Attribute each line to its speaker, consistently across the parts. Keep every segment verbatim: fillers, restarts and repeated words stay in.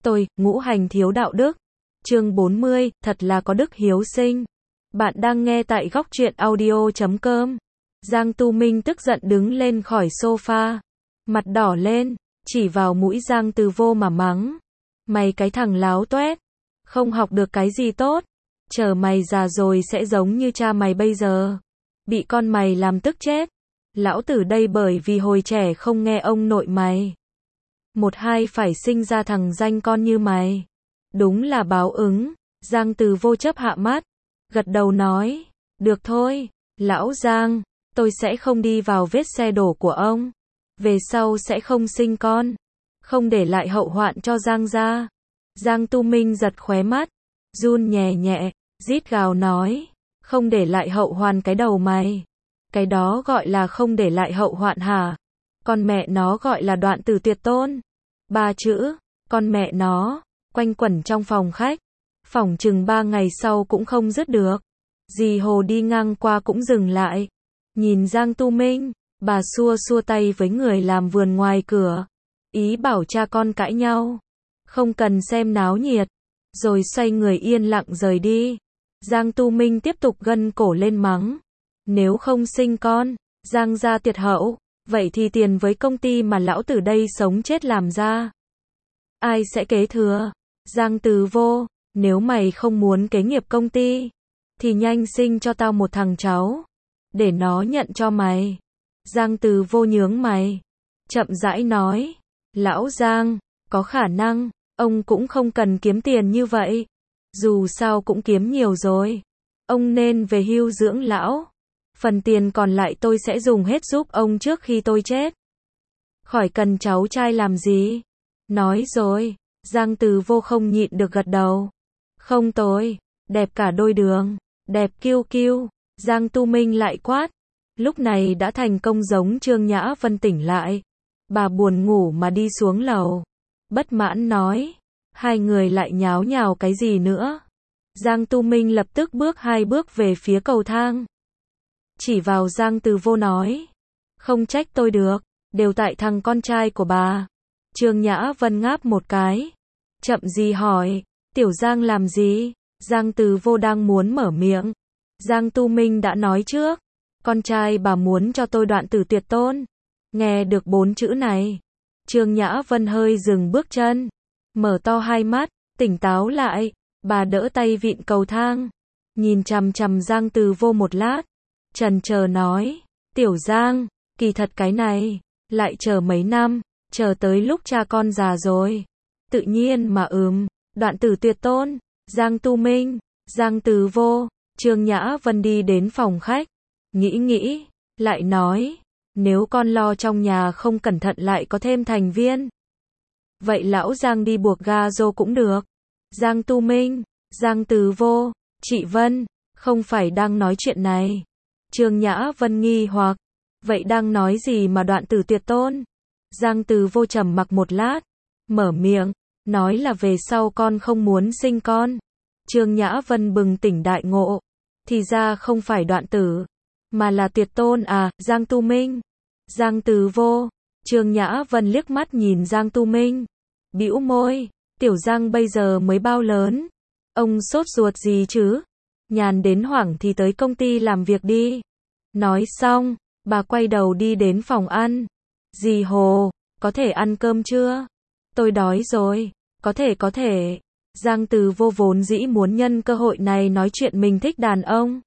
Speaker 1: Tôi, ngũ hành thiếu đạo đức. Chương bốn mươi, thật là có đức hiếu sinh. Bạn đang nghe tại góc truyện audio chấm com. Giang Tu Minh tức giận đứng lên khỏi sofa. Mặt đỏ lên, chỉ vào mũi Giang Từ Vô mà mắng. Mày cái thằng láo toét. Không học được cái gì tốt. Chờ mày già rồi sẽ giống như cha mày bây giờ. Bị con mày làm tức chết. Lão tử đây bởi vì hồi trẻ không nghe ông nội mày. Một hai phải sinh ra thằng danh con như mày. Đúng là báo ứng. Giang Từ Vô chấp hạ mắt. Gật đầu nói. Được thôi, lão Giang, tôi sẽ không đi vào vết xe đổ của ông. Về sau sẽ không sinh con. Không để lại hậu hoạn cho Giang gia. Giang Tu Minh giật khóe mắt. Run nhẹ nhẹ, rít gào nói. Không để lại hậu hoàn cái đầu mày. Cái đó gọi là không để lại hậu hoạn hả? Con mẹ nó gọi là đoạn tử tuyệt tôn. Ba chữ, con mẹ nó, quanh quẩn trong phòng khách. Phỏng chừng ba ngày sau cũng không dứt được. Dì Hồ đi ngang qua cũng dừng lại. Nhìn Giang Tu Minh, bà xua xua tay với người làm vườn ngoài cửa. Ý bảo cha con cãi nhau. Không cần xem náo nhiệt. Rồi xoay người yên lặng rời đi. Giang Tu Minh tiếp tục gân cổ lên mắng. Nếu không sinh con, Giang gia tiệt hậu, vậy thì tiền với công ty mà lão tử đây sống chết làm ra. Ai sẽ kế thừa? Giang Từ Vô, nếu mày không muốn kế nghiệp công ty, thì nhanh sinh cho tao một thằng cháu, để nó nhận cho mày. Giang Từ Vô nhướng mày, chậm rãi nói, lão Giang, có khả năng, ông cũng không cần kiếm tiền như vậy. Dù sao cũng kiếm nhiều rồi. Ông nên về hưu dưỡng lão. Phần tiền còn lại tôi sẽ dùng hết giúp ông trước khi tôi chết. Khỏi cần cháu trai làm gì. Nói rồi, Giang Từ Vô không nhịn được gật đầu. Không tôi, đẹp cả đôi đường, đẹp kiêu kiêu. Giang Tu Minh lại quát. Lúc này đã thành công giống Trương Nhã Vân tỉnh lại. Bà buồn ngủ mà đi xuống lầu. Bất mãn nói. Hai người lại nháo nhào cái gì nữa. Giang Tu Minh lập tức bước hai bước về phía cầu thang. Chỉ vào Giang Từ Vô nói. Không trách tôi được, đều tại thằng con trai của bà. Trương Nhã Vân ngáp một cái. Chậm gì hỏi, Tiểu Giang làm gì? Giang Từ Vô đang muốn mở miệng. Giang Tu Minh đã nói trước. Con trai bà muốn cho tôi đoạn tử tuyệt tôn. Nghe được bốn chữ này. Trương Nhã Vân hơi dừng bước chân. Mở to hai mắt, tỉnh táo lại. Bà đỡ tay vịn cầu thang. Nhìn chằm chằm Giang Từ Vô một lát. Chần chờ nói, Tiểu Giang, kỳ thật cái này, lại chờ mấy năm, chờ tới lúc cha con già rồi. Tự nhiên mà ừm, đoạn tử tuyệt tôn. Giang Tu Minh, Giang Từ Vô, Trương Nhã Vân đi đến phòng khách. Nghĩ nghĩ, lại nói, nếu con lo trong nhà không cẩn thận lại có thêm thành viên. Vậy lão Giang đi buộc ga rô cũng được. Giang Tu Minh, Giang Từ Vô, chị Vân, không phải đang nói chuyện này. Trương Nhã Vân nghi hoặc, vậy đang nói gì mà đoạn tử tuyệt tôn? Giang Từ Vô trầm mặc một lát, mở miệng, nói là về sau con không muốn sinh con. Trương Nhã Vân bừng tỉnh đại ngộ, thì ra không phải đoạn tử, mà là tuyệt tôn à, Giang Tu Minh. Giang Từ Vô, Trương Nhã Vân liếc mắt nhìn Giang Tu Minh, bĩu môi, Tiểu Giang bây giờ mới bao lớn, ông sốt ruột gì chứ? Nhàn đến hoảng thì tới công ty làm việc đi. Nói xong, bà quay đầu đi đến phòng ăn. Dì Hồ, có thể ăn cơm chưa? Tôi đói rồi. Có thể có thể. Giang Từ Vô vốn dĩ muốn nhân cơ hội này nói chuyện mình thích đàn ông.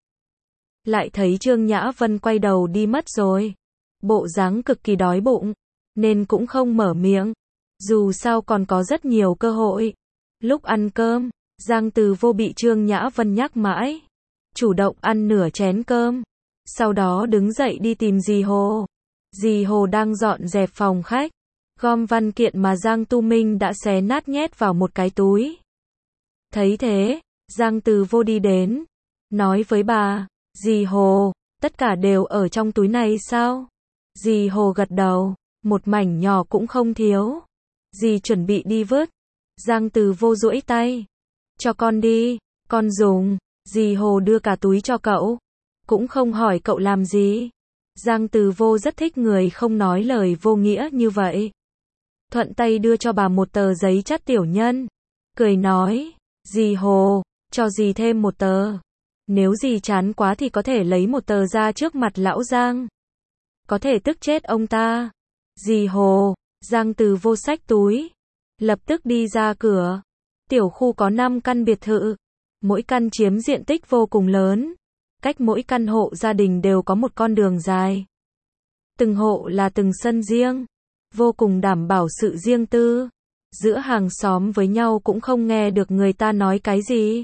Speaker 1: Lại thấy Trương Nhã Vân quay đầu đi mất rồi. Bộ dáng cực kỳ đói bụng, nên cũng không mở miệng. Dù sao còn có rất nhiều cơ hội. Lúc ăn cơm, Giang Từ Vô bị Trương Nhã Vân nhắc mãi. Chủ động ăn nửa chén cơm. Sau đó đứng dậy đi tìm dì Hồ. Dì Hồ đang dọn dẹp phòng khách. Gom văn kiện mà Giang Tu Minh đã xé nát nhét vào một cái túi. Thấy thế, Giang Từ Vô đi đến. Nói với bà, dì Hồ, tất cả đều ở trong túi này sao? Dì Hồ gật đầu, một mảnh nhỏ cũng không thiếu. Dì chuẩn bị đi vứt. Giang Từ Vô duỗi tay. Cho con đi, con dùng. Dì Hồ đưa cả túi cho cậu. Cũng không hỏi cậu làm gì. Giang Từ Vô rất thích người không nói lời vô nghĩa như vậy. thuận tay đưa cho bà một tờ giấy chắt tiểu nhân. Cười nói, dì Hồ, cho dì thêm một tờ. Nếu dì chán quá thì có thể lấy một tờ ra trước mặt lão Giang. Có thể tức chết ông ta. Dì Hồ, Giang Từ Vô xách túi, lập tức đi ra cửa. Tiểu khu có năm căn biệt thự, mỗi căn chiếm diện tích vô cùng lớn. Cách mỗi căn hộ gia đình đều có một con đường dài. Từng hộ là từng sân riêng, vô cùng đảm bảo sự riêng tư. Giữa hàng xóm với nhau cũng không nghe được người ta nói cái gì.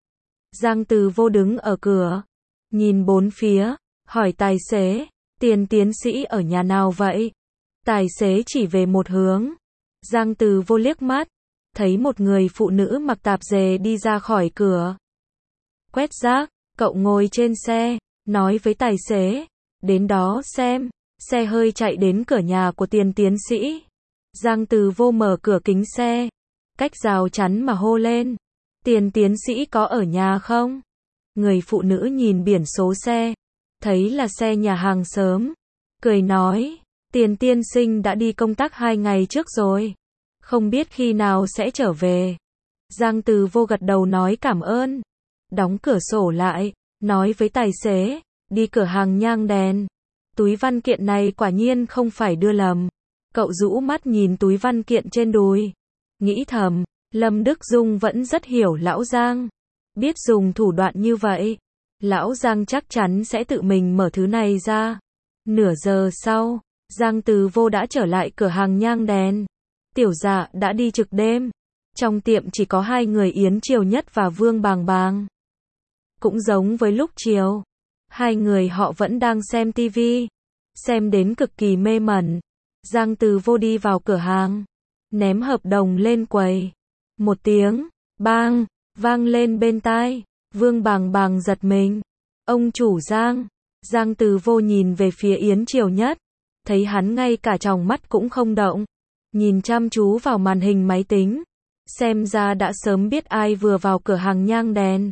Speaker 1: Giang Từ Vô đứng ở cửa, nhìn bốn phía, hỏi tài xế, Tiền tiến sĩ ở nhà nào vậy? Tài xế chỉ về một hướng. Giang Từ Vô liếc mắt, thấy một người phụ nữ mặc tạp dề đi ra khỏi cửa. Quét rác, cậu ngồi trên xe, nói với tài xế, đến đó xem. Xe hơi chạy đến cửa nhà của Tiền tiến sĩ. Giang Từ Vô mở cửa kính xe, cách rào chắn mà hô lên, Tiền tiến sĩ có ở nhà không? Người phụ nữ nhìn biển số xe, thấy là xe nhà hàng xóm, cười nói, Tiền tiên sinh đã đi công tác hai ngày trước rồi, không biết khi nào sẽ trở về. Giang Từ Vô gật đầu nói cảm ơn, đóng cửa sổ lại, nói với tài xế, đi cửa hàng nhang đèn. Túi văn kiện này quả nhiên không phải đưa lầm. Cậu rũ mắt nhìn túi văn kiện trên đùi, nghĩ thầm, Lâm Đức Dung vẫn rất hiểu lão Giang. Biết dùng thủ đoạn như vậy, lão Giang chắc chắn sẽ tự mình mở thứ này ra. Nửa giờ sau, Giang Từ Vô đã trở lại cửa hàng nhang đèn. Tiểu Dạ đã đi trực đêm. Trong tiệm chỉ có hai người Yến Triều Nhất và Vương Bàng Bàng. Cũng giống với lúc chiều, hai người họ vẫn đang xem tivi, xem đến cực kỳ mê mẩn. Giang Từ Vô đi vào cửa hàng, ném hợp đồng lên quầy. Một tiếng, bang, vang lên bên tai. Vương Bàng Bàng giật mình. Ông chủ Giang. Giang Từ Vô nhìn về phía Yến Triều Nhất, thấy hắn ngay cả tròng mắt cũng không động, nhìn chăm chú vào màn hình máy tính. Xem ra đã sớm biết ai vừa vào cửa hàng nhang đèn.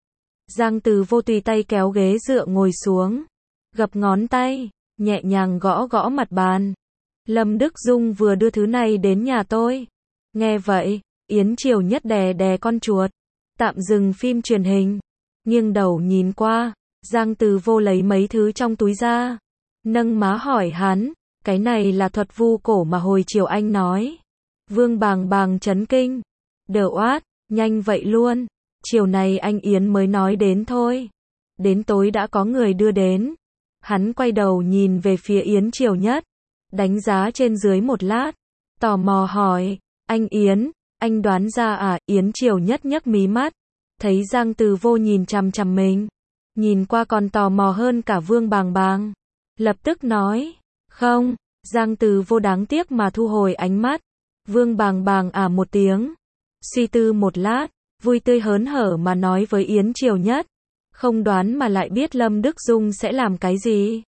Speaker 1: Giang Từ Vô tùy tay kéo ghế dựa ngồi xuống, gập ngón tay, nhẹ nhàng gõ gõ mặt bàn. Lâm Đức Dung vừa đưa thứ này đến nhà tôi. Nghe vậy, Yến Triều Nhất đè đè con chuột, tạm dừng phim truyền hình, nghiêng đầu nhìn qua. Giang Từ Vô lấy mấy thứ trong túi ra, nâng má hỏi hắn, cái này là thuật vu cổ mà hồi chiều anh nói. Vương Bàng Bàng chấn kinh, đờ oát, nhanh vậy luôn. Chiều này anh Yến mới nói đến thôi, đến tối đã có người đưa đến. Hắn quay đầu nhìn về phía Yến Triều Nhất, đánh giá trên dưới một lát, tò mò hỏi, anh Yến, anh đoán ra à? Yến Triều Nhất nhấc mí mắt, thấy Giang Từ Vô nhìn chằm chằm mình, nhìn qua còn tò mò hơn cả Vương Bàng Bàng, lập tức nói, không. Giang Từ Vô đáng tiếc mà thu hồi ánh mắt. Vương Bàng Bàng à một tiếng, suy tư một lát, vui tươi hớn hở mà nói với Yến Triều Nhất, không đoán mà lại biết Lâm Đức Dung sẽ làm cái gì.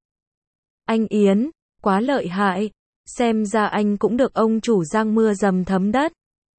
Speaker 1: Anh Yến, quá lợi hại, xem ra anh cũng được ông chủ Giang mưa dầm thấm đất.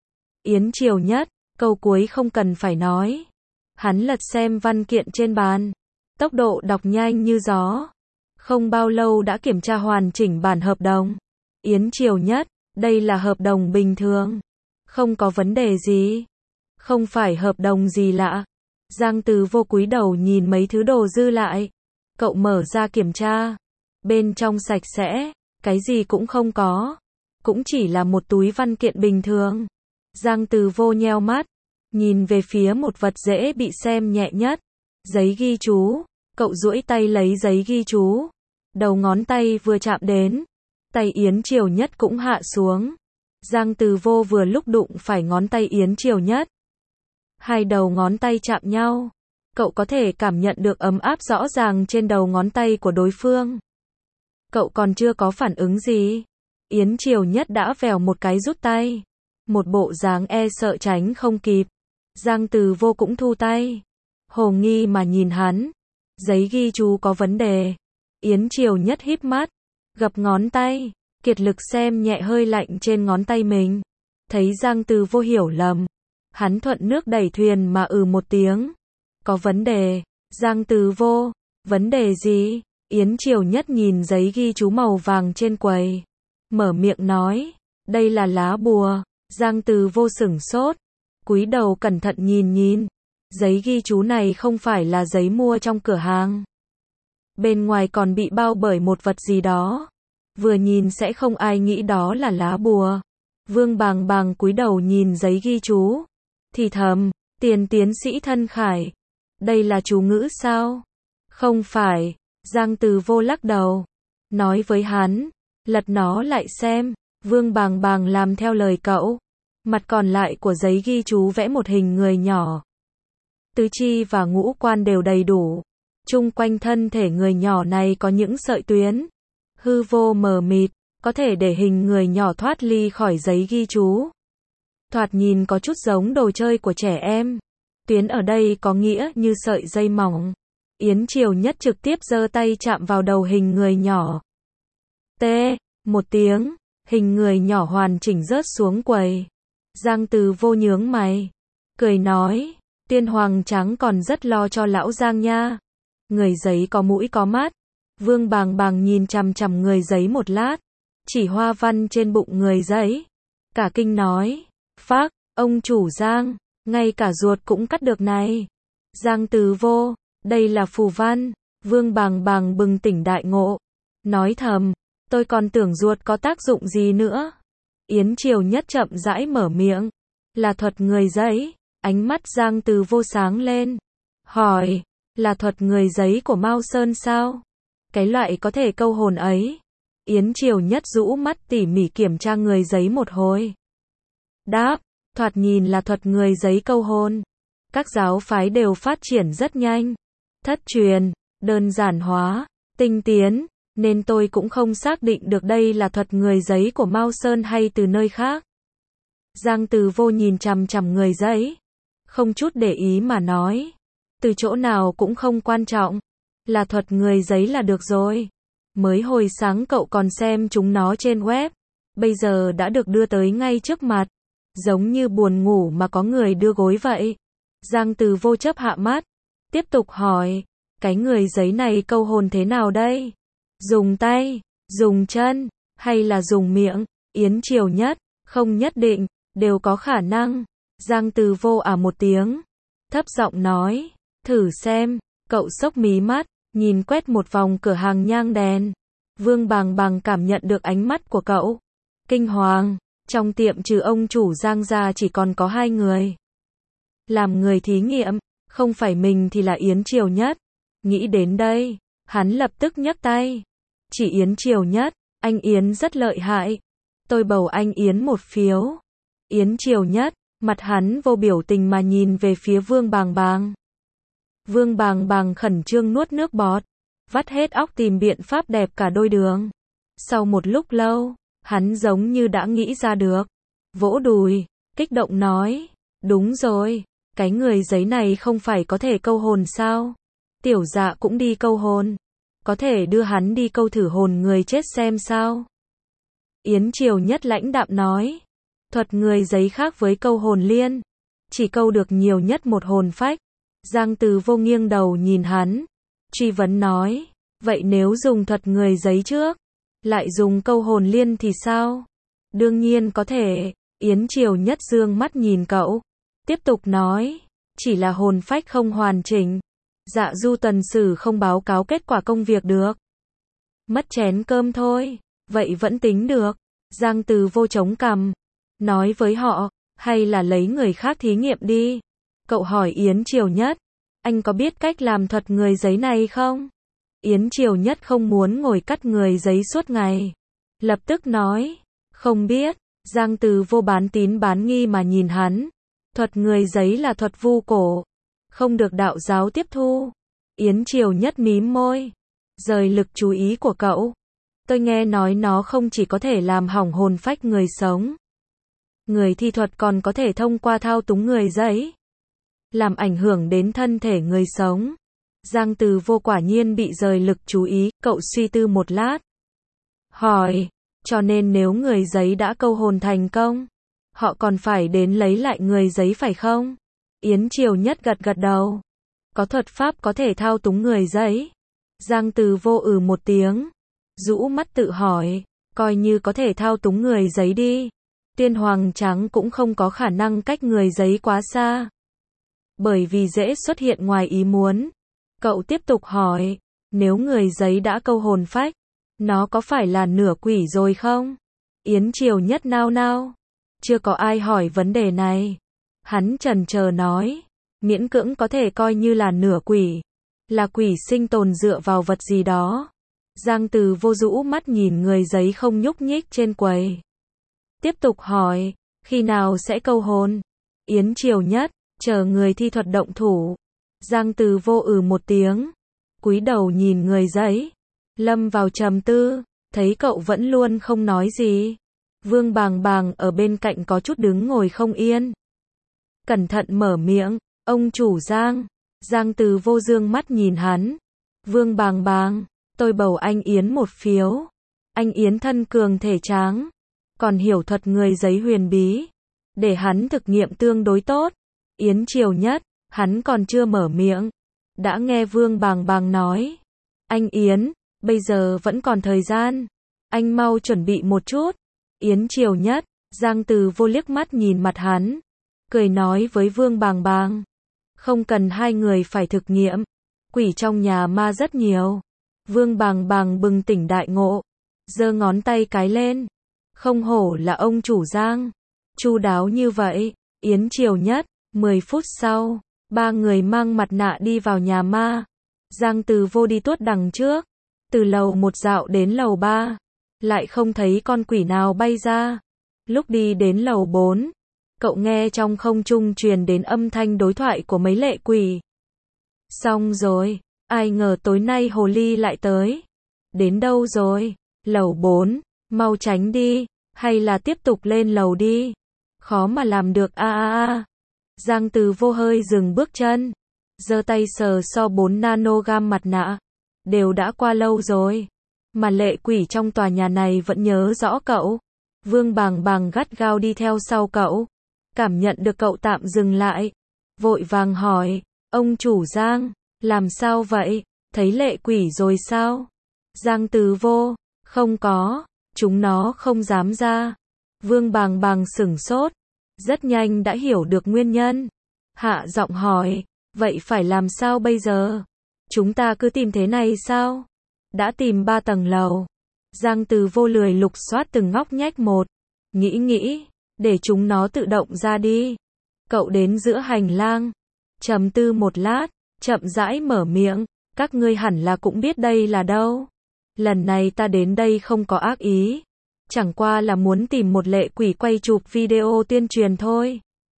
Speaker 1: Yến Triều Nhất, câu cuối không cần phải nói. Hắn lật xem văn kiện trên bàn, tốc độ đọc nhanh như gió. Không bao lâu đã kiểm tra hoàn chỉnh bản hợp đồng. Yến Triều Nhất, đây là hợp đồng bình thường, không có vấn đề gì. Không phải hợp đồng gì lạ. Giang Từ Vô cúi đầu nhìn mấy thứ đồ dư lại. Cậu mở ra kiểm tra. Bên trong sạch sẽ, cái gì cũng không có. Cũng chỉ là một túi văn kiện bình thường. Giang Từ Vô nheo mắt, nhìn về phía một vật dễ bị xem nhẹ nhất. Giấy ghi chú. Cậu duỗi tay lấy giấy ghi chú. Đầu ngón tay vừa chạm đến, tay Yến Triều Nhất cũng hạ xuống. Giang Từ Vô vừa lúc đụng phải ngón tay Yến Triều Nhất. Hai đầu ngón tay chạm nhau. Cậu có thể cảm nhận được ấm áp rõ ràng trên đầu ngón tay của đối phương. Cậu còn chưa có phản ứng gì, Yến Triều Nhất đã vèo một cái rút tay. Một bộ dáng e sợ tránh không kịp. Giang Từ Vô cũng thu tay, hồ nghi mà nhìn hắn. Giấy ghi chú có vấn đề. Yến Triều Nhất híp mắt, gập ngón tay, kiệt lực xem nhẹ hơi lạnh trên ngón tay mình. Thấy Giang Từ Vô hiểu lầm, hắn thuận nước đẩy thuyền mà ừ một tiếng. Có vấn đề. Giang Từ Vô, vấn đề gì? Yến Triều Nhất nhìn giấy ghi chú màu vàng trên quầy, mở miệng nói, Đây là lá bùa. Giang Từ Vô sửng sốt, cúi đầu cẩn thận nhìn nhìn. Giấy ghi chú này không phải là giấy mua trong cửa hàng. Bên ngoài còn bị bao bởi một vật gì đó. Vừa nhìn sẽ không ai nghĩ đó là lá bùa. Vương Bàng Bàng cúi đầu nhìn giấy ghi chú, thì thầm, Tiền tiến sĩ Thân Khải. Đây là chú ngữ sao? Không phải. Giang Từ Vô lắc đầu, nói với hắn, lật nó lại xem. Vương Bàng Bàng làm theo lời cậu. Mặt còn lại của giấy ghi chú vẽ một hình người nhỏ. Tứ chi và ngũ quan đều đầy đủ. Chung quanh thân thể người nhỏ này có những sợi tuyến hư vô mờ mịt, có thể để hình người nhỏ thoát ly khỏi giấy ghi chú. Thoạt nhìn có chút giống đồ chơi của trẻ em. Tuyến ở đây có nghĩa như sợi dây mỏng. Yến Triều Nhất trực tiếp giơ tay chạm vào đầu hình người nhỏ. Tê, một tiếng, hình người nhỏ hoàn chỉnh rớt xuống quầy. Giang Từ Vô nhướng mày, cười nói, Tiên Hoàng Trắng còn rất lo cho lão Giang nha. Người giấy có mũi có mắt. Vương Bàng Bàng nhìn chằm chằm người giấy một lát, chỉ hoa văn trên bụng người giấy. Cả kinh nói, phác, ông chủ Giang, ngay cả ruột cũng cắt được này. Giang Từ Vô, đây là phù văn. Vương Bàng Bàng bừng tỉnh đại ngộ, nói thầm, tôi còn tưởng ruột có tác dụng gì nữa. Yến Triều Nhất chậm rãi mở miệng, là thuật người giấy. Ánh mắt Giang Từ Vô sáng lên, hỏi, là thuật người giấy của Mao Sơn sao? Cái loại có thể câu hồn ấy. Yến Triều Nhất rũ mắt tỉ mỉ kiểm tra người giấy một hồi. Đáp, thoạt nhìn là thuật người giấy câu hồn. Các giáo phái đều phát triển rất nhanh. Thất truyền, đơn giản hóa, tinh tiến, nên tôi cũng không xác định được đây là thuật người giấy của Mao Sơn hay từ nơi khác. Giang Từ Vô nhìn chằm chằm người giấy, không chút để ý mà nói, từ chỗ nào cũng không quan trọng, là thuật người giấy là được rồi. Mới hồi sáng cậu còn xem chúng nó trên web, bây giờ đã được đưa tới ngay trước mặt, giống như buồn ngủ mà có người đưa gối vậy. Giang Từ Vô chớp hạ mắt, tiếp tục hỏi, cái người giấy này câu hồn thế nào đây? Dùng tay, dùng chân, hay là dùng miệng? Yến Triều Nhất, không nhất định, đều có khả năng. Giang Từ Vô à một tiếng, thấp giọng nói, thử xem. Cậu xốc mí mắt, nhìn quét một vòng cửa hàng nhang đèn. Vương Bàng Bàng cảm nhận được ánh mắt của cậu. Kinh hoàng, trong tiệm trừ ông chủ Giang ra chỉ còn có hai người. Làm người thí nghiệm, không phải mình thì là Yến Triều Nhất. Nghĩ đến đây, hắn lập tức nhấc tay. Chỉ Yến Triều Nhất, anh Yến rất lợi hại. Tôi bầu anh Yến một phiếu. Yến Triều Nhất, mặt hắn vô biểu tình mà nhìn về phía Vương Bàng Bàng. Vương Bàng Bàng khẩn trương nuốt nước bọt, vắt hết óc tìm biện pháp đẹp cả đôi đường. Sau một lúc lâu, hắn giống như đã nghĩ ra được, vỗ đùi, kích động nói, đúng rồi, cái người giấy này không phải có thể câu hồn sao? Tiểu Dạ cũng đi câu hồn, có thể đưa hắn đi câu thử hồn người chết xem sao? Yến Triều Nhất lãnh đạm nói, thuật người giấy khác với câu hồn liên, chỉ câu được nhiều nhất một hồn phách. Giang Từ Vô nghiêng đầu nhìn hắn, truy vấn nói, vậy nếu dùng thuật người giấy trước, lại dùng câu hồn liên thì sao? Đương nhiên có thể. Yến Triều Nhất dương mắt nhìn cậu, tiếp tục nói, chỉ là hồn phách không hoàn chỉnh. Dạ Du Tuần Sử không báo cáo kết quả công việc được. Mất chén cơm thôi, vậy vẫn tính được. Giang Từ Vô chống cằm, nói với họ, hay là lấy người khác thí nghiệm đi. Cậu hỏi Yến Triều Nhất, anh có biết cách làm thuật người giấy này không? Yến Triều Nhất không muốn ngồi cắt người giấy suốt ngày. Lập tức nói, không biết. Giang Từ Vô bán tín bán nghi mà nhìn hắn. Thuật người giấy là thuật vu cổ, không được đạo giáo tiếp thu. Yến Triều Nhất mím môi, rời lực chú ý của cậu. Tôi nghe nói nó không chỉ có thể làm hỏng hồn phách người sống. Người thi thuật còn có thể thông qua thao túng người giấy, làm ảnh hưởng đến thân thể người sống. Giang Từ Vô quả nhiên bị rời lực chú ý, cậu suy tư một lát. Hỏi, cho nên nếu người giấy đã câu hồn thành công, họ còn phải đến lấy lại người giấy phải không? Yến Triều Nhất gật gật đầu. Có thuật pháp có thể thao túng người giấy. Giang Từ Vô ừ một tiếng, rũ mắt tự hỏi, coi như có thể thao túng người giấy đi. Tiên hoàng trắng cũng không có khả năng cách người giấy quá xa. Bởi vì dễ xuất hiện ngoài ý muốn. Cậu tiếp tục hỏi, nếu người giấy đã câu hồn phách, nó có phải là nửa quỷ rồi không? Yến Triều Nhất nao nao. Chưa có ai hỏi vấn đề này. Hắn chần chờ nói, miễn cưỡng có thể coi như là nửa quỷ. Là quỷ sinh tồn dựa vào vật gì đó. Giang Từ Vô rũ mắt nhìn người giấy không nhúc nhích trên quầy. Tiếp tục hỏi, khi nào sẽ câu hồn? Yến Triều Nhất, chờ người thi thuật động thủ. Giang Từ Vô ừ một tiếng. Cúi đầu nhìn người giấy. Lâm vào trầm tư, thấy cậu vẫn luôn không nói gì. Vương Bàng Bàng ở bên cạnh có chút đứng ngồi không yên. Cẩn thận mở miệng, ông chủ Giang. Giang Từ Vô dương mắt nhìn hắn. Vương Bàng Bàng, tôi bầu anh Yến một phiếu. Anh Yến thân cường thể tráng, còn hiểu thuật người giấy huyền bí. Để hắn thực nghiệm tương đối tốt. Yến Triều Nhất, hắn còn chưa mở miệng. Đã nghe Vương Bàng Bàng nói. Anh Yến, bây giờ vẫn còn thời gian. Anh mau chuẩn bị một chút. Yến Triều Nhất, Giang Từ Vô liếc mắt nhìn mặt hắn. Cười nói với Vương Bàng Bàng. Không cần hai người phải thực nghiệm. Quỷ trong nhà ma rất nhiều. Vương Bàng Bàng bừng tỉnh đại ngộ. Giơ ngón tay cái lên. Không hổ là ông chủ Giang. Chu đáo như vậy. Yến Triều Nhất, mười phút sau. Ba người mang mặt nạ đi vào nhà ma. Giang Từ Vô đi tuốt đằng trước. Từ lầu một dạo đến lầu ba. Lại không thấy con quỷ nào bay ra. Lúc đi đến lầu bốn. Cậu nghe trong không trung truyền đến âm thanh đối thoại của mấy lệ quỷ. Xong rồi. Ai ngờ tối nay hồ ly lại tới. Đến đâu rồi? Lầu bốn. Mau tránh đi. Hay là tiếp tục lên lầu đi. Khó mà làm được a a a. Giang Từ Vô hơi dừng bước chân. Giơ tay sờ so bốn nanogam mặt nạ. Đều đã qua lâu rồi. Mà lệ quỷ trong tòa nhà này vẫn nhớ rõ cậu. Vương Bàng Bàng gắt gao đi theo sau cậu. Cảm nhận được cậu tạm dừng lại. Vội vàng hỏi. Ông chủ Giang. Làm sao vậy? Thấy lệ quỷ rồi sao? Giang Từ Vô. Không có. Chúng nó không dám ra. Vương Bàng Bàng sửng sốt. Rất nhanh đã hiểu được nguyên nhân. Hạ giọng hỏi. Vậy phải làm sao bây giờ? Chúng ta cứ tìm thế này sao? Đã tìm ba tầng lầu. Giang Từ Vô lười lục soát từng ngóc ngách một. Nghĩ nghĩ. Để chúng nó tự động ra đi. Cậu đến giữa hành lang. Trầm tư một lát. Chậm rãi mở miệng. Các ngươi hẳn là cũng biết đây là đâu. Lần này ta đến đây không có ác ý. Chẳng qua là muốn tìm một lệ quỷ quay chụp video tuyên truyền thôi.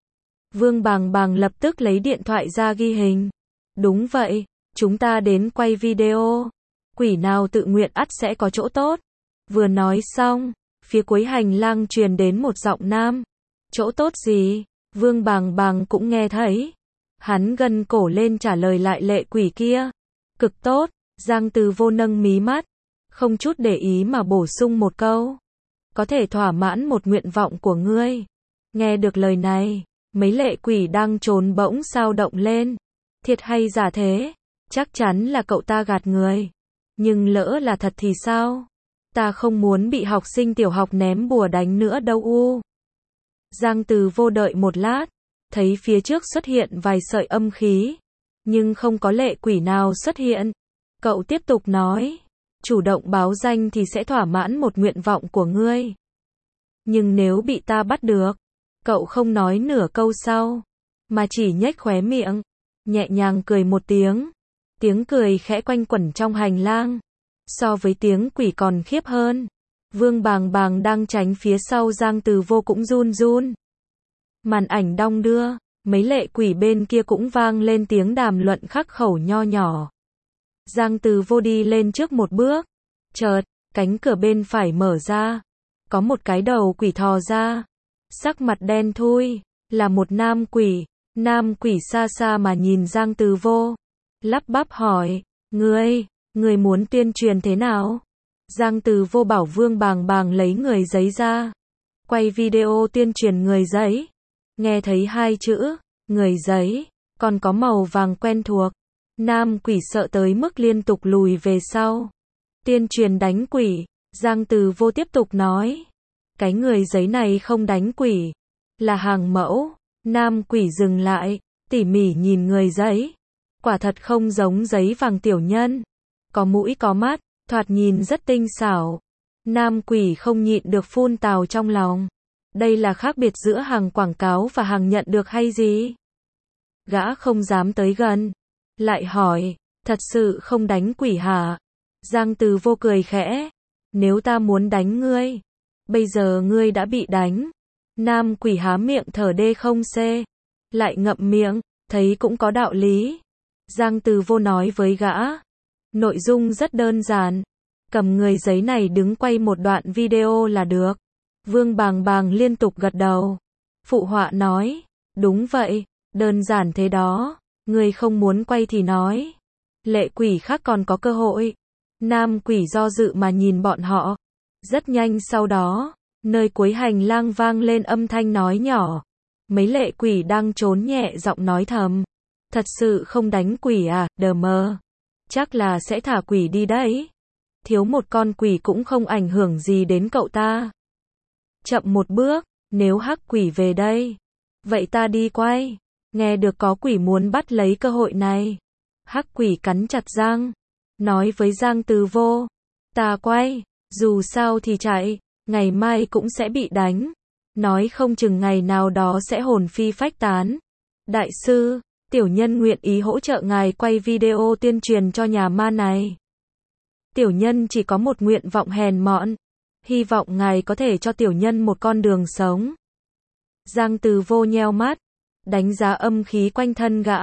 Speaker 1: Vương Bàng Bàng lập tức lấy điện thoại ra ghi hình. Đúng vậy, chúng ta đến quay video. Quỷ nào tự nguyện ắt sẽ có chỗ tốt. Vừa nói xong, phía cuối hành lang truyền đến một giọng nam. Chỗ tốt gì? Vương Bàng Bàng cũng nghe thấy. Hắn gân cổ lên trả lời lại lệ quỷ kia. Cực tốt. Giang Từ Vô nâng mí mắt. Không chút để ý mà bổ sung một câu. Có thể thỏa mãn một nguyện vọng của ngươi. Nghe được lời này, mấy lệ quỷ đang trốn bỗng sao động lên. Thiệt hay giả thế? Chắc chắn là cậu ta gạt người. Nhưng lỡ là thật thì sao? Ta không muốn bị học sinh tiểu học ném bùa đánh nữa đâu u. Giang Từ Vô đợi một lát, thấy phía trước xuất hiện vài sợi âm khí, nhưng không có lệ quỷ nào xuất hiện. Cậu tiếp tục nói, chủ động báo danh thì sẽ thỏa mãn một nguyện vọng của ngươi. Nhưng nếu bị ta bắt được, cậu không nói nửa câu sau, mà chỉ nhếch khóe miệng, nhẹ nhàng cười một tiếng. Tiếng cười khẽ quanh quẩn trong hành lang, so với tiếng quỷ còn khiếp hơn. Vương Bàng Bàng đang tránh phía sau Giang Từ Vô cũng run run. Màn ảnh đong đưa, mấy lệ quỷ bên kia cũng vang lên tiếng đàm luận khắc khẩu nho nhỏ. Giang Từ Vô đi lên trước một bước, chợt, cánh cửa bên phải mở ra, có một cái đầu quỷ thò ra, sắc mặt đen thui, là một nam quỷ. Nam quỷ xa xa mà nhìn Giang Từ Vô, lắp bắp hỏi, ngươi, ngươi muốn tuyên truyền thế nào? Giang Từ Vô bảo Vương Bàng Bàng lấy người giấy ra, quay video tuyên truyền người giấy. Nghe thấy hai chữ, người giấy, còn có màu vàng quen thuộc. Nam quỷ sợ tới mức liên tục lùi về sau. Tuyên truyền đánh quỷ, Giang Từ Vô tiếp tục nói. Cái người giấy này không đánh quỷ. Là hàng mẫu. Nam quỷ dừng lại, tỉ mỉ nhìn người giấy. Quả thật không giống giấy vàng tiểu nhân. Có mũi có mắt, thoạt nhìn rất tinh xảo. Nam quỷ không nhịn được phun tào trong lòng. Đây là khác biệt giữa hàng quảng cáo và hàng nhận được hay gì? Gã không dám tới gần. Lại hỏi, thật sự không đánh quỷ hả? Giang Từ Vô cười khẽ. Nếu ta muốn đánh ngươi, bây giờ ngươi đã bị đánh. Nam quỷ há miệng thở đê không xê. Lại ngậm miệng, thấy cũng có đạo lý. Giang Từ Vô nói với gã. Nội dung rất đơn giản. Cầm người giấy này đứng quay một đoạn video là được. Vương Bàng Bàng liên tục gật đầu. Phụ họa nói. Đúng vậy, đơn giản thế đó. Ngươi không muốn quay thì nói. Lệ quỷ khác còn có cơ hội. Nam quỷ do dự mà nhìn bọn họ. Rất nhanh sau đó, nơi cuối hành lang vang lên âm thanh nói nhỏ. Mấy lệ quỷ đang trốn nhẹ giọng nói thầm. Thật sự không đánh quỷ à, đờ mờ. Chắc là sẽ thả quỷ đi đấy. Thiếu một con quỷ cũng không ảnh hưởng gì đến cậu ta. Chậm một bước, nếu hắc quỷ về đây. Vậy ta đi quay. Nghe được có quỷ muốn bắt lấy cơ hội này. Hắc quỷ cắn chặt răng. Nói với Giang Từ Vô. Ta quay, dù sao thì chạy, ngày mai cũng sẽ bị đánh. Nói không chừng ngày nào đó sẽ hồn phi phách tán. Đại sư, tiểu nhân nguyện ý hỗ trợ ngài quay video tuyên truyền cho nhà ma này. Tiểu nhân chỉ có một nguyện vọng hèn mọn. Hy vọng ngài có thể cho tiểu nhân một con đường sống. Giang Từ Vô nheo mắt, đánh giá âm khí quanh thân gã.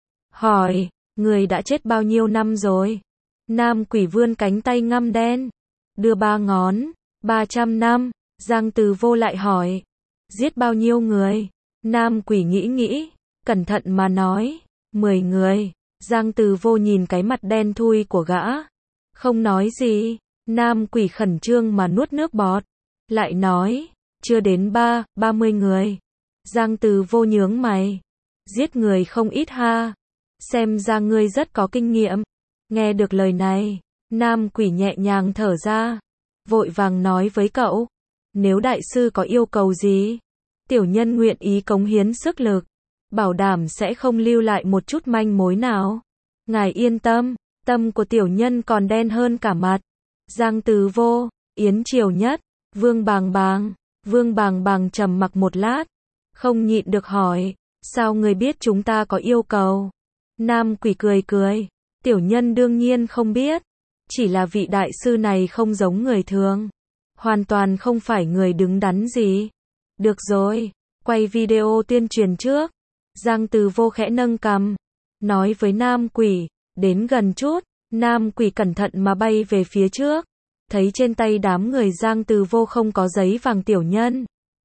Speaker 1: Hỏi, người đã chết bao nhiêu năm rồi? Nam quỷ vươn cánh tay ngăm đen. Đưa ba ngón. Ba trăm năm. Giang Từ Vô lại hỏi. Giết bao nhiêu người? Nam quỷ nghĩ nghĩ. Cẩn thận mà nói. Mười người. Giang Từ Vô nhìn cái mặt đen thui của gã. Không nói gì. Nam quỷ khẩn trương mà nuốt nước bọt. Lại nói. Chưa đến ba, ba mươi người. Giang Từ Vô nhướng mày. Giết người không ít ha. Xem ra ngươi rất có kinh nghiệm. Nghe được lời này, Nam quỷ nhẹ nhàng thở ra. Vội vàng nói với cậu. Nếu đại sư có yêu cầu gì, tiểu nhân nguyện ý cống hiến sức lực. Bảo đảm sẽ không lưu lại một chút manh mối nào. Ngài yên tâm, tâm của tiểu nhân còn đen hơn cả mặt. Giang Từ Vô, Yến Triều Nhất, Vương Bàng Bàng. Vương Bàng Bàng trầm mặc một lát. Không nhịn được hỏi. Sao người biết chúng ta có yêu cầu? Nam quỷ cười cười. Tiểu nhân đương nhiên không biết. Chỉ là vị đại sư này không giống người thường. Hoàn toàn không phải người đứng đắn gì. Được rồi, quay video tuyên truyền trước. Giang Từ Vô khẽ nâng cằm. Nói với Nam quỷ, đến gần chút. Nam quỷ cẩn thận mà bay về phía trước. Thấy trên tay đám người Giang Từ Vô không có giấy vàng tiểu nhân.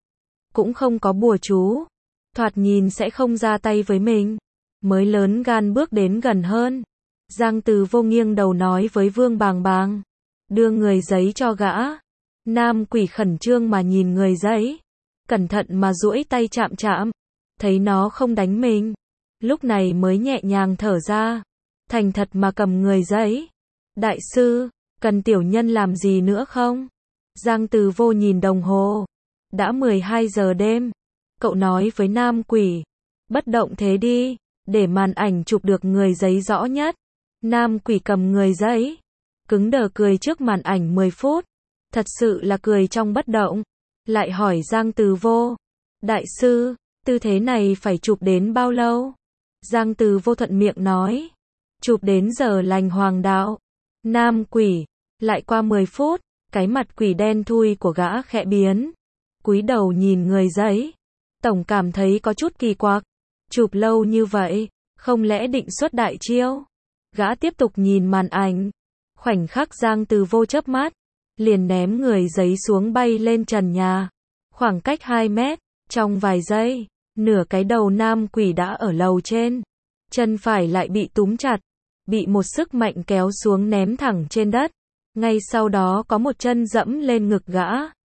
Speaker 1: Cũng không có bùa chú. Thoạt nhìn sẽ không ra tay với mình. Mới lớn gan bước đến gần hơn. Giang Từ Vô nghiêng đầu nói với Vương Bàng Bàng. Đưa người giấy cho gã. Nam quỷ khẩn trương mà nhìn người giấy. Cẩn thận mà duỗi tay chạm chạm. Thấy nó không đánh mình. Lúc này mới nhẹ nhàng thở ra. Thành thật mà cầm người giấy. Đại sư, cần tiểu nhân làm gì nữa không? Giang Từ Vô nhìn đồng hồ. Đã mười hai giờ đêm. Cậu nói với Nam quỷ. Bất động thế đi. Để màn ảnh chụp được người giấy rõ nhất. Nam quỷ cầm người giấy. Cứng đờ cười trước màn ảnh mười phút. Thật sự là cười trong bất động. Lại hỏi Giang Từ Vô. Đại sư, tư thế này phải chụp đến bao lâu? Giang Từ Vô thuận miệng nói. Chụp đến giờ lành hoàng đạo. Nam quỷ. Lại qua mười phút. Cái mặt quỷ đen thui của gã khẽ biến. Cúi đầu nhìn người giấy. Tổng cảm thấy có chút kỳ quặc. Chụp lâu như vậy. Không lẽ định xuất đại chiêu? Gã tiếp tục nhìn màn ảnh. Khoảnh khắc Giang Từ Vô chớp mắt. Liền ném người giấy xuống bay lên trần nhà. Khoảng cách hai mét. Trong vài giây. Nửa cái đầu nam quỷ đã ở lầu trên. Chân phải lại bị túm chặt. Bị một sức mạnh kéo xuống ném thẳng trên đất. Ngay sau đó có một chân dẫm lên ngực gã.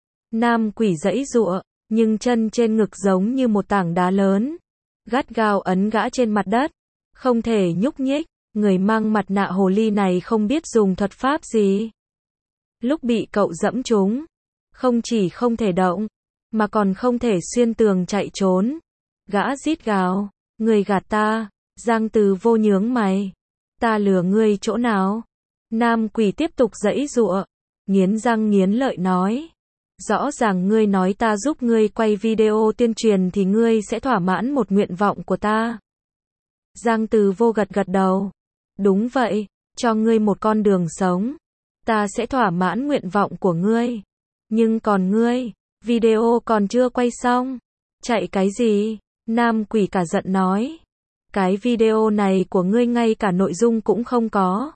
Speaker 1: Nam quỷ giãy giụa. Nhưng chân trên ngực giống như một tảng đá lớn. Gắt gao ấn gã trên mặt đất. Không thể nhúc nhích. Người mang mặt nạ hồ ly này không biết dùng thuật pháp gì. Lúc bị cậu dẫm trúng, không chỉ không thể động, mà còn không thể xuyên tường chạy trốn. Gã rít gào, người gạt ta. Giang Từ Vô nhướng mày. Ta lừa ngươi chỗ nào? Nam quỷ tiếp tục giãy giụa, nghiến răng nghiến lợi nói. Rõ ràng ngươi nói ta giúp ngươi quay video tuyên truyền thì ngươi sẽ thỏa mãn một nguyện vọng của ta. Giang Từ Vô gật gật đầu. Đúng vậy, cho ngươi một con đường sống. Ta sẽ thỏa mãn nguyện vọng của ngươi. Nhưng còn ngươi, video còn chưa quay xong. Chạy cái gì? Nam quỷ cả giận nói. Cái video này của ngươi ngay cả nội dung cũng không có.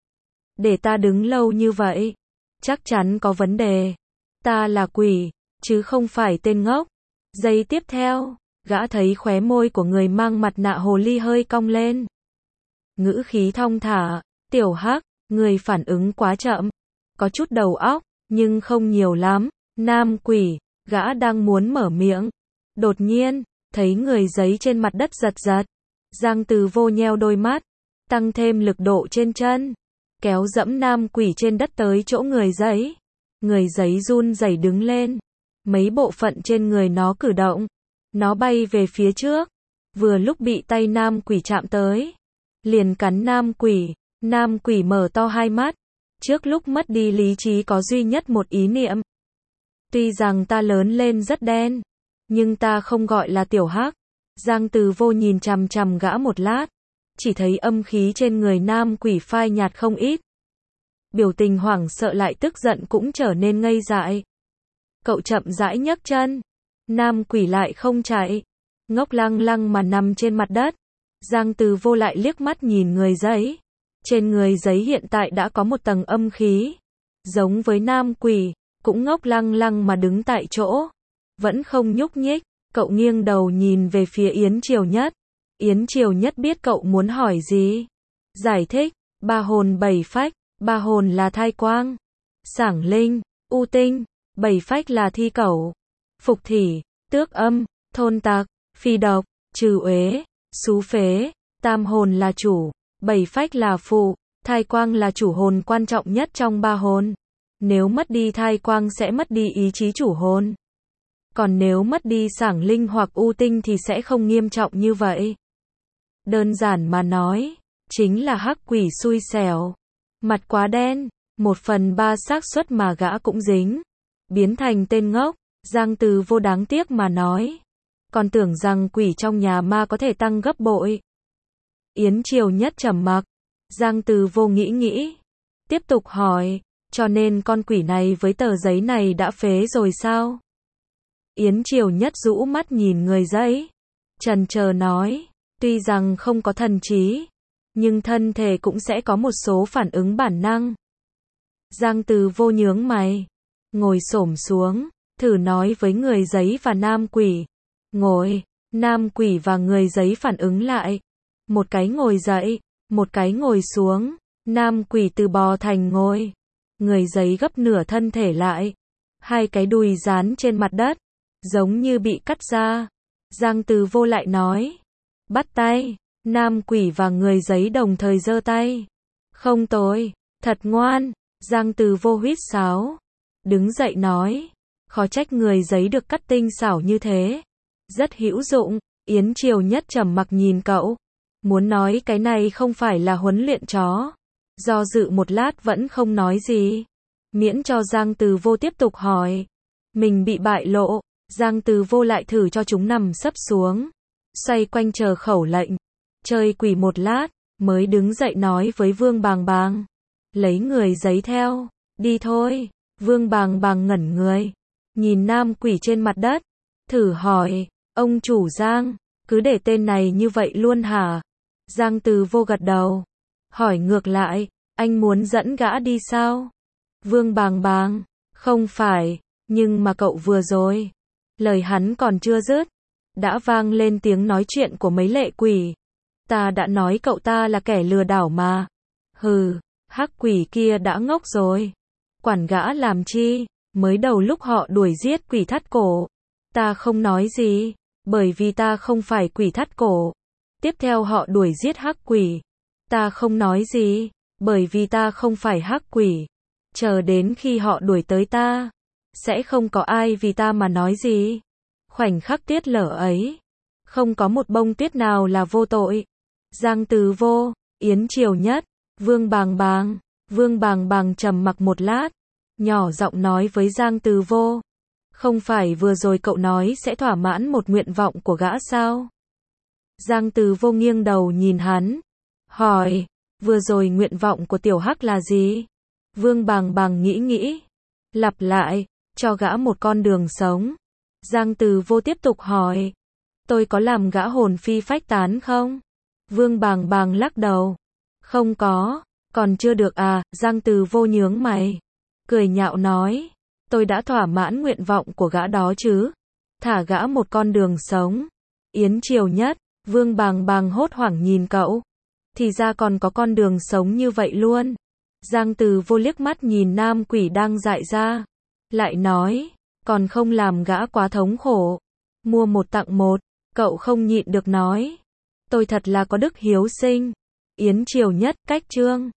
Speaker 1: Để ta đứng lâu như vậy, chắc chắn có vấn đề. Ta là quỷ, chứ không phải tên ngốc. Giây tiếp theo, gã thấy khóe môi của người mang mặt nạ hồ ly hơi cong lên. Ngữ khí thong thả, tiểu hắc, người phản ứng quá chậm. Có chút đầu óc, nhưng không nhiều lắm. Nam quỷ, gã đang muốn mở miệng. Đột nhiên, thấy người giấy trên mặt đất giật giật. Giang Từ Vô nheo đôi mắt, tăng thêm lực độ trên chân, kéo dẫm nam quỷ trên đất tới chỗ người giấy. Người giấy run rẩy đứng lên, mấy bộ phận trên người nó cử động, nó bay về phía trước, vừa lúc bị tay nam quỷ chạm tới, liền cắn nam quỷ. Nam quỷ mở to hai mắt, trước lúc mất đi lý trí có duy nhất một ý niệm. Tuy rằng ta lớn lên rất đen, nhưng ta không gọi là tiểu hắc. Giang Từ Vô nhìn chằm chằm gã một lát, chỉ thấy âm khí trên người nam quỷ phai nhạt không ít. Biểu tình hoảng sợ lại tức giận cũng trở nên ngây dại. Cậu chậm rãi nhấc chân, nam quỷ lại không chạy, ngốc lăng lăng mà nằm trên mặt đất. Giang Từ Vô lại liếc mắt nhìn người giấy. Trên người giấy hiện tại đã có một tầng âm khí, giống với nam quỷ, cũng ngốc lăng lăng mà đứng tại chỗ, vẫn không nhúc nhích. Cậu nghiêng đầu nhìn về phía Yến Triều Nhất. Yến Triều Nhất biết cậu muốn hỏi gì. Giải thích, ba hồn bảy phách, ba hồn là thai quang, sảng linh, u tinh, bảy phách là thi cẩu, phục thỉ, tước âm, thôn tạc, phi độc, trừ uế, xú phế. Tam hồn là chủ, bảy phách là phụ, thai quang là chủ hồn quan trọng nhất trong ba hồn. Nếu mất đi thai quang sẽ mất đi ý chí chủ hồn. Còn nếu mất đi sảng linh hoặc u tinh thì sẽ không nghiêm trọng như vậy. Đơn giản mà nói, chính là hắc quỷ xui xẻo. Mặt quá đen, một phần ba xác suất mà gã cũng dính. Biến thành tên ngốc. Giang Từ Vô đáng tiếc mà nói. Còn tưởng rằng quỷ trong nhà ma có thể tăng gấp bội. Yến Triều Nhất trầm mặc. Giang Từ Vô nghĩ nghĩ, tiếp tục hỏi, cho nên con quỷ này với tờ giấy này đã phế rồi sao? Yến Triều Nhất rũ mắt nhìn người giấy, chần chờ nói, tuy rằng không có thần trí, nhưng thân thể cũng sẽ có một số phản ứng bản năng. Giang Từ Vô nhướng mày, ngồi xổm xuống, thử nói với người giấy và nam quỷ. Ngồi, nam quỷ và người giấy phản ứng lại. Một cái ngồi dậy, một cái ngồi xuống, nam quỷ từ bò thành ngồi. Người giấy gấp nửa thân thể lại, hai cái đùi dán trên mặt đất, giống như bị cắt ra. Giang Từ Vô lại nói, bắt tay. Nam quỷ và người giấy đồng thời giơ tay. Không tồi, thật ngoan. Giang Từ Vô huýt sáo, đứng dậy nói, khó trách người giấy được cắt tinh xảo như thế, rất hữu dụng. Yến Triều Nhất trầm mặc nhìn cậu, muốn nói cái này không phải là huấn luyện chó. Do dự một lát vẫn không nói gì, miễn cho Giang Từ Vô tiếp tục hỏi. Mình bị bại lộ, Giang Từ Vô lại thử cho chúng nằm sấp xuống, xoay quanh chờ khẩu lệnh, chơi quỷ một lát, mới đứng dậy nói với Vương Bàng Bàng, lấy người giấy theo, đi thôi. Vương Bàng Bàng ngẩn người, nhìn nam quỷ trên mặt đất, thử hỏi, ông chủ Giang, cứ để tên này như vậy luôn hả? Giang Từ Vô gật đầu, hỏi ngược lại, anh muốn dẫn gã đi sao? Vương Bàng Bàng, không phải, nhưng mà cậu vừa rồi, lời hắn còn chưa dứt, đã vang lên tiếng nói chuyện của mấy lệ quỷ. Ta đã nói cậu ta là kẻ lừa đảo mà. Hừ, hắc quỷ kia đã ngốc rồi. Quản gã làm chi, mới đầu lúc họ đuổi giết quỷ thắt cổ. Ta không nói gì, bởi vì ta không phải quỷ thắt cổ. Tiếp theo họ đuổi giết hắc quỷ. Ta không nói gì, bởi vì ta không phải hắc quỷ. chờ đến khi họ đuổi tới ta, sẽ không có ai vì ta mà nói gì. Khoảnh khắc tiết lở ấy, không có một bông tuyết nào là vô tội. Giang Từ Vô, Yến Triều Nhất, Vương Bàng Bàng. Vương Bàng Bàng trầm mặc một lát, nhỏ giọng nói với Giang Từ Vô, không phải vừa rồi cậu nói sẽ thỏa mãn một nguyện vọng của gã sao? Giang Từ Vô nghiêng đầu nhìn hắn, hỏi, vừa rồi nguyện vọng của Tiểu Hắc là gì? Vương Bàng Bàng nghĩ nghĩ, lặp lại, cho gã một con đường sống. Giang Từ Vô tiếp tục hỏi, tôi có làm gã hồn phi phách tán không? Vương Bàng Bàng lắc đầu, không có, còn chưa được à? Giang Từ Vô nhướng mày, cười nhạo nói, tôi đã thỏa mãn nguyện vọng của gã đó chứ, thả gã một con đường sống. Yến Triều Nhất, Vương Bàng Bàng hốt hoảng nhìn cậu, thì ra còn có con đường sống như vậy luôn. Giang Từ Vô liếc mắt nhìn nam quỷ đang dại ra, lại nói, còn không làm gã quá thống khổ. Mua một tặng một, cậu không nhịn được nói, tôi thật là có đức hiếu sinh. Yến Triều Nhất, cách chương